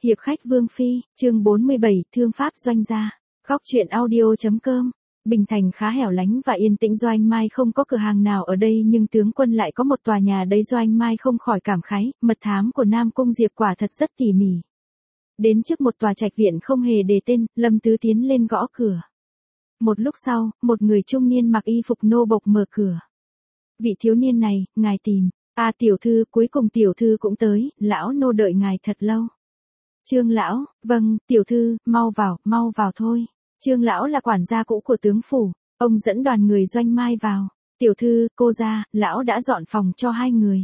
Hiệp khách Vương Phi, chương 47, Thương Pháp Doanh gia. Góc truyện audio.com. Bình Thành khá hẻo lánh và yên tĩnh, Doanh Mai không có cửa hàng nào ở đây nhưng tướng quân lại có một tòa nhà đây. Doanh Mai không khỏi cảm khái, mật thám của Nam Cung Diệp quả thật rất tỉ mỉ. Đến trước một tòa trạch viện không hề đề tên, Lâm Tứ tiến lên gõ cửa. Một lúc sau, một người trung niên mặc y phục nô bộc mở cửa. Vị thiếu niên này, ngài tìm. À, tiểu thư, cuối cùng tiểu thư cũng tới, lão nô đợi ngài thật lâu. Trương lão, vâng, tiểu thư, mau vào thôi. Trương lão là quản gia cũ của tướng phủ, ông dẫn đoàn người Doanh Mai vào. Tiểu thư, cô ra, lão đã dọn phòng cho hai người.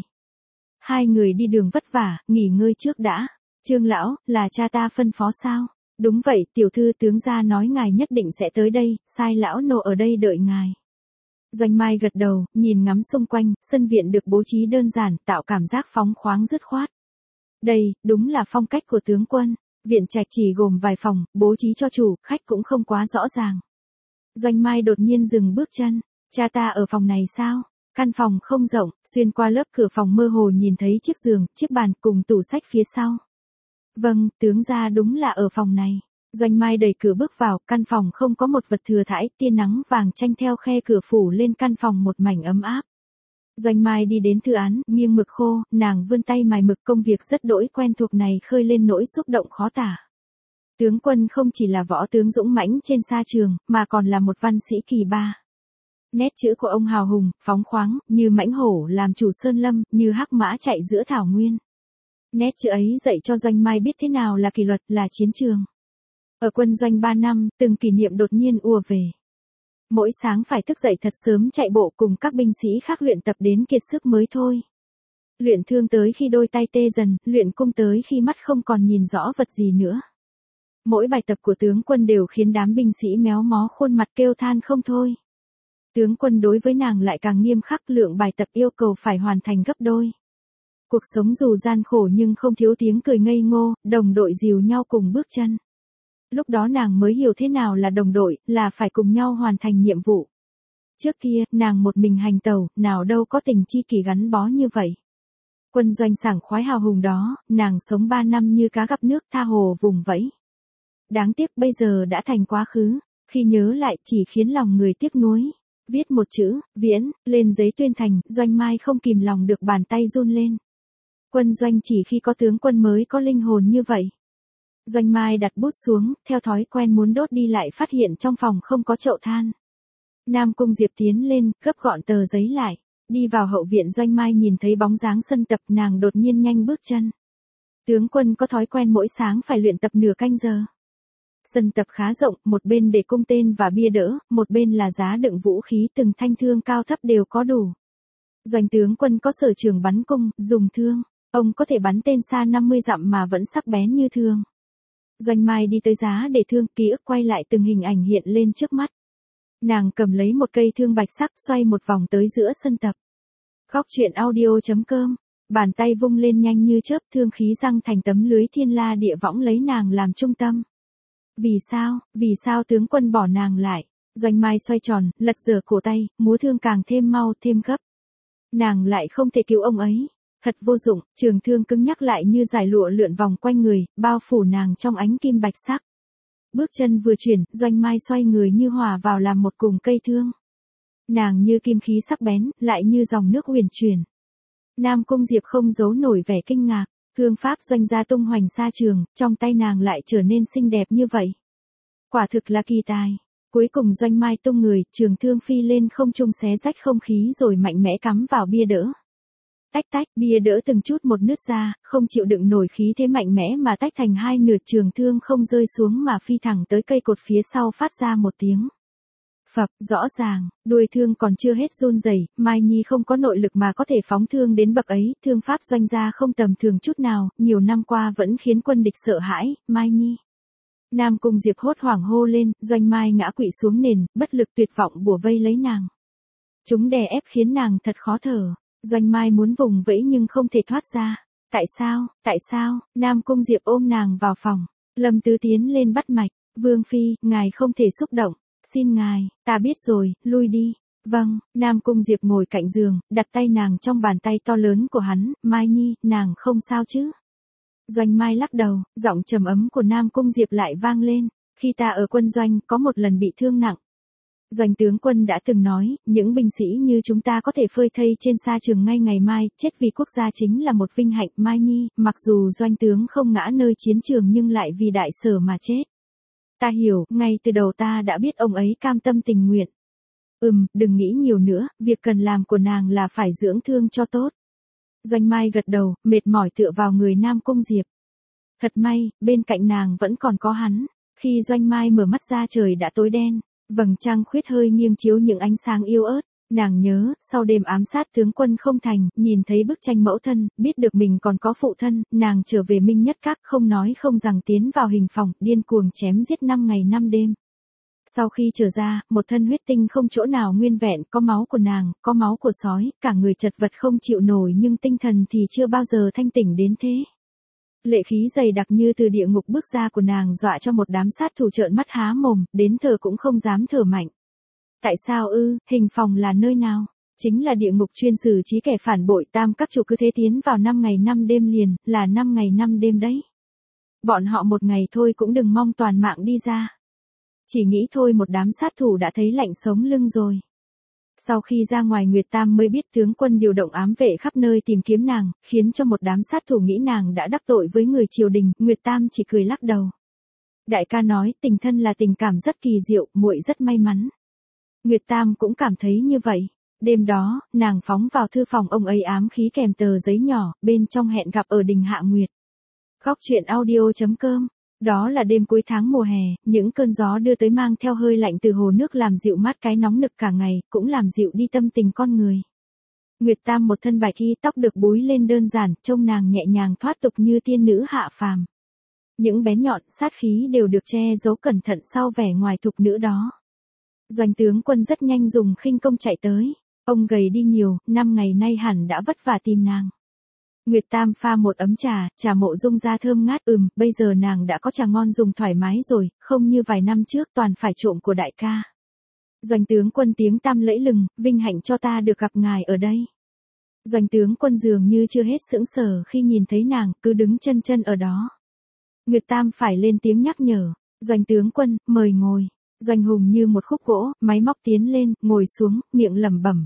Hai người đi đường vất vả, nghỉ ngơi trước đã. Trương lão, là cha ta phân phó sao? Đúng vậy, tiểu thư, tướng gia nói ngài nhất định sẽ tới đây, sai lão nô ở đây đợi ngài. Doanh Mai gật đầu, nhìn ngắm xung quanh, sân viện được bố trí đơn giản, tạo cảm giác phóng khoáng dứt khoát. Đây, đúng là phong cách của tướng quân. Viện trạch chỉ gồm vài phòng, bố trí cho chủ, khách cũng không quá rõ ràng. Doanh Mai đột nhiên dừng bước chân. Cha ta ở phòng này sao? Căn phòng không rộng, xuyên qua lớp cửa phòng mơ hồ nhìn thấy chiếc giường, chiếc bàn cùng tủ sách phía sau. Vâng, tướng gia đúng là ở phòng này. Doanh Mai đẩy cửa bước vào, căn phòng không có một vật thừa thãi, tia nắng vàng chanh theo khe cửa phủ lên căn phòng một mảnh ấm áp. Doanh Mai đi đến thư án, nghiêng mực khô, nàng vươn tay mài mực, công việc rất đỗi quen thuộc này khơi lên nỗi xúc động khó tả. Tướng quân không chỉ là võ tướng dũng mãnh trên sa trường, mà còn là một văn sĩ kỳ ba. Nét chữ của ông hào hùng, phóng khoáng, như mãnh hổ làm chủ sơn lâm, như hắc mã chạy giữa thảo nguyên. Nét chữ ấy dạy cho Doanh Mai biết thế nào là kỷ luật, là chiến trường. Ở quân doanh 3 năm, từng kỷ niệm đột nhiên ùa về. Mỗi sáng phải thức dậy thật sớm chạy bộ cùng các binh sĩ khác luyện tập đến kiệt sức mới thôi. Luyện thương tới khi đôi tay tê dần, luyện cung tới khi mắt không còn nhìn rõ vật gì nữa. Mỗi bài tập của tướng quân đều khiến đám binh sĩ méo mó khuôn mặt kêu than không thôi. Tướng quân đối với nàng lại càng nghiêm khắc, lượng bài tập yêu cầu phải hoàn thành gấp đôi. Cuộc sống dù gian khổ nhưng không thiếu tiếng cười ngây ngô, đồng đội dìu nhau cùng bước chân. Lúc đó nàng mới hiểu thế nào là đồng đội, là phải cùng nhau hoàn thành nhiệm vụ. Trước kia, nàng một mình hành tàu, nào đâu có tình chi kỷ gắn bó như vậy. Quân doanh sảng khoái hào hùng đó, nàng sống 3 năm như cá gặp nước, tha hồ vùng vẫy. Đáng tiếc bây giờ đã thành quá khứ, khi nhớ lại chỉ khiến lòng người tiếc nuối. Viết một chữ, viễn, lên giấy tuyên thành, Doanh Mai không kìm lòng được bàn tay run lên. Quân doanh chỉ khi có tướng quân mới có linh hồn như vậy. Doanh Mai đặt bút xuống, theo thói quen muốn đốt đi lại phát hiện trong phòng không có chậu than. Nam Cung Diệp tiến lên, gấp gọn tờ giấy lại. Đi vào hậu viện, Doanh Mai nhìn thấy bóng dáng sân tập, nàng đột nhiên nhanh bước chân. Tướng quân có thói quen mỗi sáng phải luyện tập nửa canh giờ. Sân tập khá rộng, một bên để cung tên và bia đỡ, một bên là giá đựng vũ khí, từng thanh thương cao thấp đều có đủ. Doanh tướng quân có sở trường bắn cung, dùng thương. Ông có thể bắn tên xa 50 dặm mà vẫn sắc bén như thương. Doanh Mai đi tới giá để thương, ký ức quay lại từng hình ảnh hiện lên trước mắt. Nàng cầm lấy một cây thương bạch sắc, xoay một vòng tới giữa sân tập. Góc truyện audio.com. Bàn tay vung lên nhanh như chớp, thương khí răng thành tấm lưới thiên la địa võng lấy nàng làm trung tâm. Vì sao tướng quân bỏ nàng lại? Doanh Mai xoay tròn, lật dở cổ tay, múa thương càng thêm mau, thêm gấp. Nàng lại không thể cứu ông ấy. Thật vô dụng, trường thương cứng nhắc lại như dải lụa lượn vòng quanh người, bao phủ nàng trong ánh kim bạch sắc. Bước chân vừa chuyển, Doanh Mai xoay người như hòa vào làm một cùng cây thương. Nàng như kim khí sắc bén, lại như dòng nước huyền chuyển. Nam Cung Diệp không giấu nổi vẻ kinh ngạc, thương pháp Doanh gia tung hoành xa trường, trong tay nàng lại trở nên xinh đẹp như vậy. Quả thực là kỳ tài. Cuối cùng Doanh Mai tung người, trường thương phi lên không trung xé rách không khí rồi mạnh mẽ cắm vào bia đỡ. Tách tách, bia đỡ từng chút một nứt ra, không chịu đựng nổi khí thế mạnh mẽ mà tách thành hai nửa, trường thương không rơi xuống mà phi thẳng tới cây cột phía sau phát ra một tiếng phập, rõ ràng, đuôi thương còn chưa hết run rẩy, Mai Nhi không có nội lực mà có thể phóng thương đến bậc ấy, thương pháp Doanh gia không tầm thường chút nào, nhiều năm qua vẫn khiến quân địch sợ hãi, Mai Nhi. Nam Cung Diệp hốt hoảng hô lên, Doanh Mai ngã quỵ xuống nền, bất lực tuyệt vọng bủa vây lấy nàng. Chúng đè ép khiến nàng thật khó thở. Doanh Mai muốn vùng vẫy nhưng không thể thoát ra. Tại sao, Nam Cung Diệp ôm nàng vào phòng. Lâm Tứ tiến lên bắt mạch, Vương Phi, ngài không thể xúc động. Xin ngài, ta biết rồi, lui đi. Vâng, Nam Cung Diệp ngồi cạnh giường, đặt tay nàng trong bàn tay to lớn của hắn, Mai Nhi, nàng không sao chứ. Doanh Mai lắc đầu, giọng trầm ấm của Nam Cung Diệp lại vang lên, khi ta ở quân doanh có một lần bị thương nặng. Doanh tướng quân đã từng nói, những binh sĩ như chúng ta có thể phơi thây trên sa trường ngay ngày mai, chết vì quốc gia chính là một vinh hạnh. Mai Nhi, mặc dù doanh tướng không ngã nơi chiến trường nhưng lại vì đại sở mà chết. Ta hiểu, ngay từ đầu ta đã biết ông ấy cam tâm tình nguyện. Đừng nghĩ nhiều nữa, việc cần làm của nàng là phải dưỡng thương cho tốt. Doanh Mai gật đầu, mệt mỏi tựa vào người Nam Cung Diệp. Thật may, bên cạnh nàng vẫn còn có hắn. Khi Doanh Mai mở mắt ra trời đã tối đen, vầng trăng khuyết hơi nghiêng chiếu những ánh sáng yếu ớt. Nàng nhớ, sau đêm ám sát tướng quân không thành, nhìn thấy bức tranh mẫu thân, biết được mình còn có phụ thân, nàng trở về Minh Nhất Các không nói không rằng tiến vào hình phòng, điên cuồng chém giết 5 ngày 5 đêm. Sau khi trở ra, một thân huyết tinh không chỗ nào nguyên vẹn, có máu của nàng, có máu của sói, cả người chật vật không chịu nổi nhưng tinh thần thì chưa bao giờ thanh tỉnh đến thế. Lệ khí dày đặc như từ địa ngục bước ra của nàng dọa cho một đám sát thủ trợn mắt há mồm, đến thở cũng không dám thở mạnh. Tại sao hình phòng là nơi nào? Chính là địa ngục chuyên xử trí kẻ phản bội. Tam các chủ cứ thế tiến vào 5 ngày 5 đêm liền, là 5 ngày 5 đêm đấy. Bọn họ một ngày thôi cũng đừng mong toàn mạng đi ra. Chỉ nghĩ thôi một đám sát thủ đã thấy lạnh sống lưng rồi. Sau khi ra ngoài Nguyệt Tam mới biết tướng quân điều động ám vệ khắp nơi tìm kiếm nàng, khiến cho một đám sát thủ nghĩ nàng đã đắc tội với người triều đình. Nguyệt Tam chỉ cười lắc đầu. Đại ca nói tình thân là tình cảm rất kỳ diệu, muội rất may mắn. Nguyệt Tam cũng cảm thấy như vậy. Đêm đó, nàng phóng vào thư phòng ông ấy ám khí kèm tờ giấy nhỏ, bên trong hẹn gặp ở đình Hạ Nguyệt. Góc truyện audio.com. Đó là đêm cuối tháng mùa hè, những cơn gió đưa tới mang theo hơi lạnh từ hồ nước làm dịu mát cái nóng nực cả ngày, cũng làm dịu đi tâm tình con người. Nguyệt Tam một thân bạch y, tóc được búi lên đơn giản, trông nàng nhẹ nhàng thoát tục như tiên nữ hạ phàm. Những bén nhọn, sát khí đều được che giấu cẩn thận sau vẻ ngoài thục nữ đó. Doanh tướng quân rất nhanh dùng khinh công chạy tới. Ông gầy đi nhiều, 5 ngày nay hẳn đã vất vả tìm nàng. Nguyệt Tam pha một ấm trà Mộ Dung ra thơm ngát. Bây giờ nàng đã có trà ngon dùng thoải mái rồi, không như vài năm trước toàn phải trộm của đại ca. Doanh tướng quân tiếng tăm lẫy lừng, vinh hạnh cho ta được gặp ngài ở đây. Doanh tướng quân dường như chưa hết sững sờ khi nhìn thấy nàng, cứ đứng chân ở đó. Nguyệt Tam phải lên tiếng nhắc nhở. Doanh tướng quân, mời ngồi. Doanh Hùng như một khúc gỗ, máy móc tiến lên, ngồi xuống, miệng lẩm bẩm.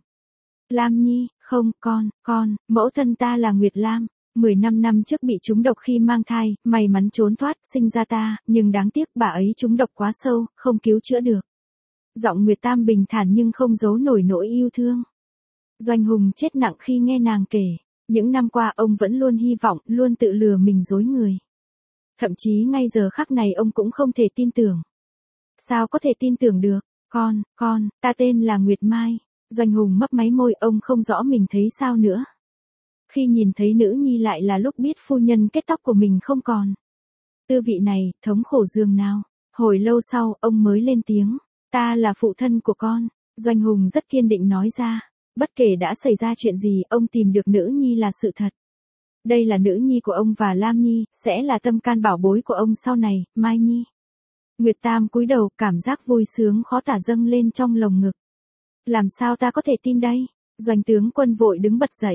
Lam Nhi, không, con, mẫu thân ta là Nguyệt Lam. 15 năm trước bị trúng độc khi mang thai, may mắn trốn thoát, sinh ra ta, nhưng đáng tiếc bà ấy trúng độc quá sâu, không cứu chữa được. Giọng Nguyệt Tam bình thản nhưng không giấu nổi nỗi yêu thương. Doanh Hùng chết nặng khi nghe nàng kể. Những năm qua ông vẫn luôn hy vọng, luôn tự lừa mình dối người. Thậm chí ngay giờ khắc này ông cũng không thể tin tưởng. Sao có thể tin tưởng được? Con, ta tên là Nguyệt Mai. Doanh Hùng mấp máy môi, ông không rõ mình thấy sao nữa. Khi nhìn thấy nữ nhi lại là lúc biết phu nhân kết tóc của mình không còn. Tư vị này, thống khổ dường nào. Hồi lâu sau, ông mới lên tiếng. Ta là phụ thân của con. Doanh Hùng rất kiên định nói ra. Bất kể đã xảy ra chuyện gì, ông tìm được nữ nhi là sự thật. Đây là nữ nhi của ông và Lam Nhi, sẽ là tâm can bảo bối của ông sau này, Mai Nhi. Nguyệt Tam cúi đầu, cảm giác vui sướng khó tả dâng lên trong lồng ngực. Làm sao ta có thể tin đây? Doanh tướng quân vội đứng bật dậy.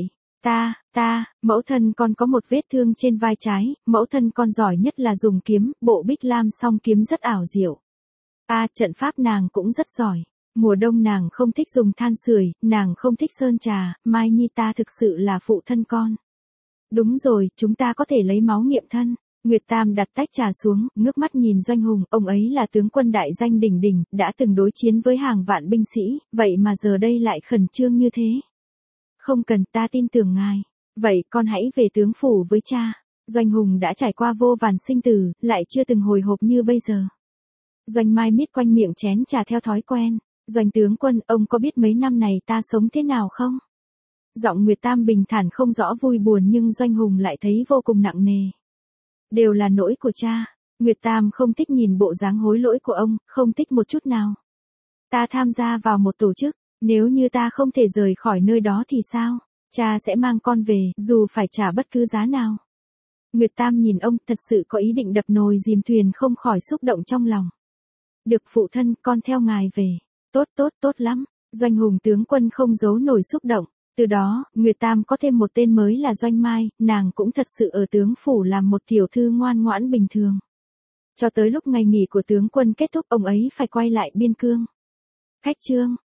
Mẫu thân con có một vết thương trên vai trái, mẫu thân con giỏi nhất là dùng kiếm, bộ Bích Lam song kiếm rất ảo diệu. Trận pháp nàng cũng rất giỏi. Mùa đông nàng không thích dùng than sưởi, nàng không thích sơn trà, Mai Nhi ta thực sự là phụ thân con. Đúng rồi, chúng ta có thể lấy máu nghiệm thân. Nguyệt Tam đặt tách trà xuống, ngước mắt nhìn Doanh Hùng, ông ấy là tướng quân đại danh đỉnh đỉnh, đã từng đối chiến với hàng vạn binh sĩ, vậy mà giờ đây lại khẩn trương như thế. Không cần, ta tin tưởng ngài. Vậy con hãy về tướng phủ với cha. Doanh Hùng đã trải qua vô vàn sinh tử, lại chưa từng hồi hộp như bây giờ. Doanh Mai miết quanh miệng chén trà theo thói quen. Doanh tướng quân, ông có biết mấy năm này ta sống thế nào không? Giọng Nguyệt Tam bình thản không rõ vui buồn nhưng Doanh Hùng lại thấy vô cùng nặng nề. Đều là lỗi của cha. Nguyệt Tam không thích nhìn bộ dáng hối lỗi của ông, không thích một chút nào. Ta tham gia vào một tổ chức, nếu như ta không thể rời khỏi nơi đó thì sao? Cha sẽ mang con về, dù phải trả bất cứ giá nào. Nguyệt Tam nhìn ông, thật sự có ý định đập nồi dìm thuyền, không khỏi xúc động trong lòng. Được phụ thân, con theo ngài về. Tốt lắm. Doanh Hùng tướng quân không giấu nổi xúc động. Từ đó, Nguyệt Tam có thêm một tên mới là Doanh Mai, nàng cũng thật sự ở tướng phủ làm một tiểu thư ngoan ngoãn bình thường. Cho tới lúc ngày nghỉ của tướng quân kết thúc ông ấy phải quay lại biên cương. Khách trương.